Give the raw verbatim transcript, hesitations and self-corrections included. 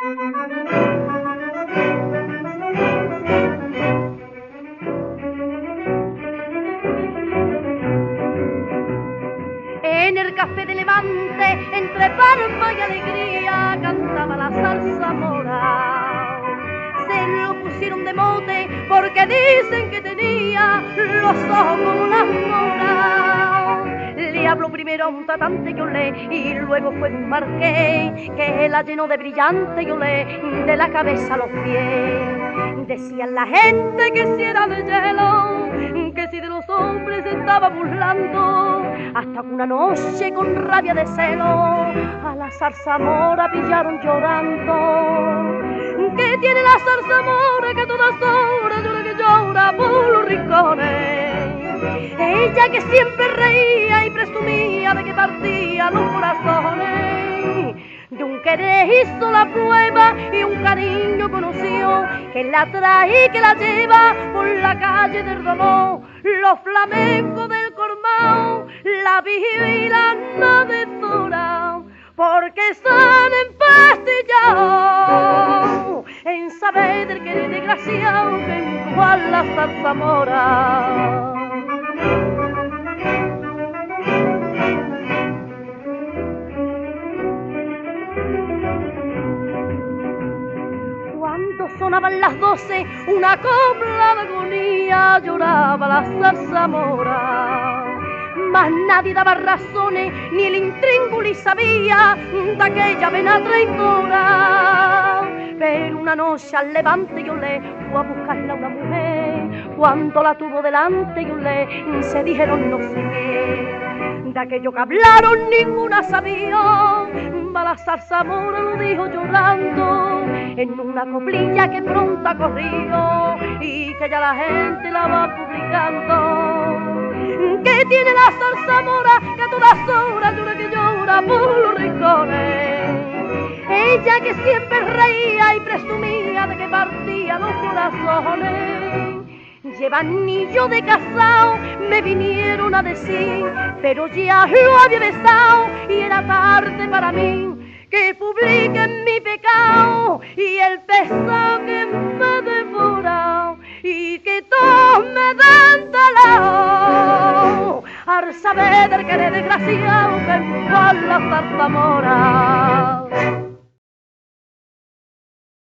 En el café de Levante, entre palma y alegría, cantaba la zarzamora. Se lo pusieron de mote porque dicen que tenía los ojos como las moras. Le habló primero a un tratante que olé y luego fue un marqués que la llenó de brillante y olé de la cabeza a los pies. Decían la gente que si era de hielo, que si de los hombres se estaba burlando, hasta que una noche con rabia de celo a la zarzamora pillaron llorando. ¿Qué tiene la zarzamora que a todas horas llora que llora por los rincones? Ella que siempre reía y presumía de que partía los corazones. De un querer hizo la prueba y un cariño conoció, que la trae y que la lleva por la calle del dolor. Los flamencos del Cormao la vigilan de Zora, porque están empastillados en saber del querer desgraciado que empujó a la zarzamora. Cuando sonaban las doce, una copla de agonía lloraba la zarzamora. Mas nadie daba razones, ni el intrínguli sabía de aquella vena traidora. Pero una noche al Levante yo le fue a buscarla una mujer. Cuando la tuvo delante yo le se dijeron no sé qué. De aquello que hablaron ninguna sabía, la zarzamora lo dijo llorando en una coplilla que pronto corrió y que ya la gente la va publicando. ¿Qué tiene la zarzamora que a todas horas llora que llora por los rincones? Ella que siempre reía y presumía de que partía los corazones. Lleva anillo de casado, me vinieron a decir, pero ya lo había besado y era tarde para mí. Que publiquen mi pecado y el pesado que me devora y que todos me den talao al saber del que eres desgraciado que empujó a la zarzamora.